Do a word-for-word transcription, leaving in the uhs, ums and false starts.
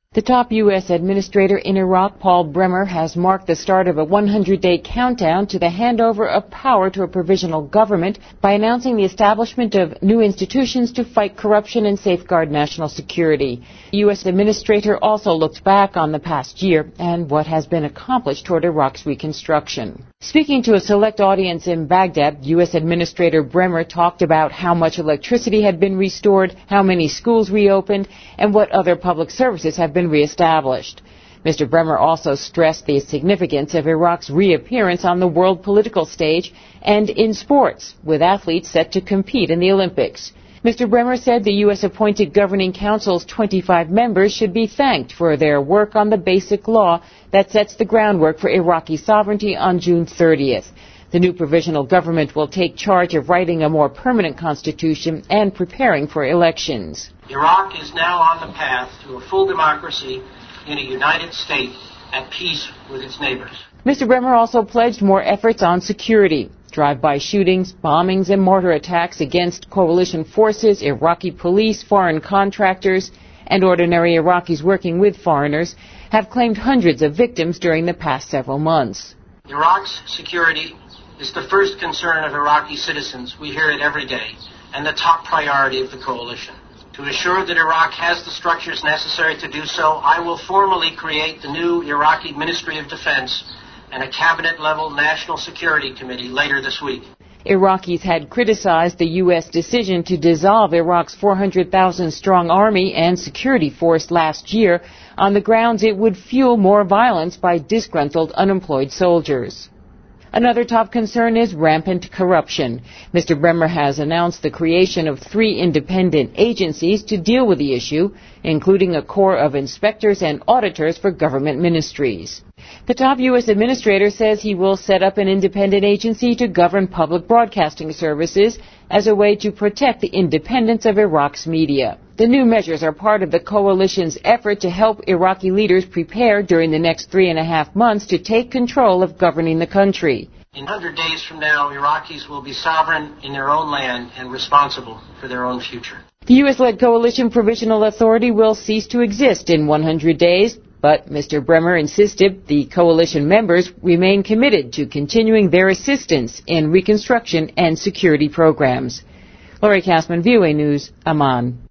The top U S administrator in Iraq, Paul Bremer, has marked the start of a one hundred day countdown to the handover of power to a provisional government by announcing the establishment of new institutions to fight corruption and safeguard national security. The U S administrator also looked back on the past year and what has been accomplished toward Iraq's reconstruction. Speaking to a select audience in Baghdad, U S Administrator Bremer talked about how much electricity had been restored, how many schools reopened, and what other public services have been reestablished. Mister Bremer also stressed the significance of Iraq's reappearance on the world political stage and in sports, with athletes set to compete in the Olympics. Mister Bremer said the U S-appointed Governing Council's twenty-five members should be thanked for their work on the basic law that sets the groundwork for Iraqi sovereignty on June thirtieth. The new provisional government will take charge of writing a more permanent constitution and preparing for elections. Iraq is now on the path to a full democracy in a united state at peace with its neighbors. Mister Bremer also pledged more efforts on security. Drive-by shootings, bombings, and mortar attacks against coalition forces, Iraqi police, foreign contractors, and ordinary Iraqis working with foreigners have claimed hundreds of victims during the past several months. Iraq's security is the first concern of Iraqi citizens. We hear it every day, and the top priority of the coalition. To assure that Iraq has the structures necessary to do so, I will formally create the new Iraqi Ministry of Defense and a cabinet-level National Security Committee later this week. Iraqis had criticized the U S decision to dissolve Iraq's four hundred thousand strong army and security force last year on the grounds it would fuel more violence by disgruntled unemployed soldiers. Another top concern is rampant corruption. Mister Bremer has announced the creation of three independent agencies to deal with the issue, including a corps of inspectors and auditors for government ministries. The top U S administrator says he will set up an independent agency to govern public broadcasting services as a way to protect the independence of Iraq's media. The new measures are part of the coalition's effort to help Iraqi leaders prepare during the next three and a half months to take control of governing the country. In one hundred days from now, Iraqis will be sovereign in their own land and responsible for their own future. The U S-led coalition provisional authority will cease to exist in one hundred days, but Mister Bremer insisted the coalition members remain committed to continuing their assistance in reconstruction and security programs. Laurie Kassman, V O A News, Amman.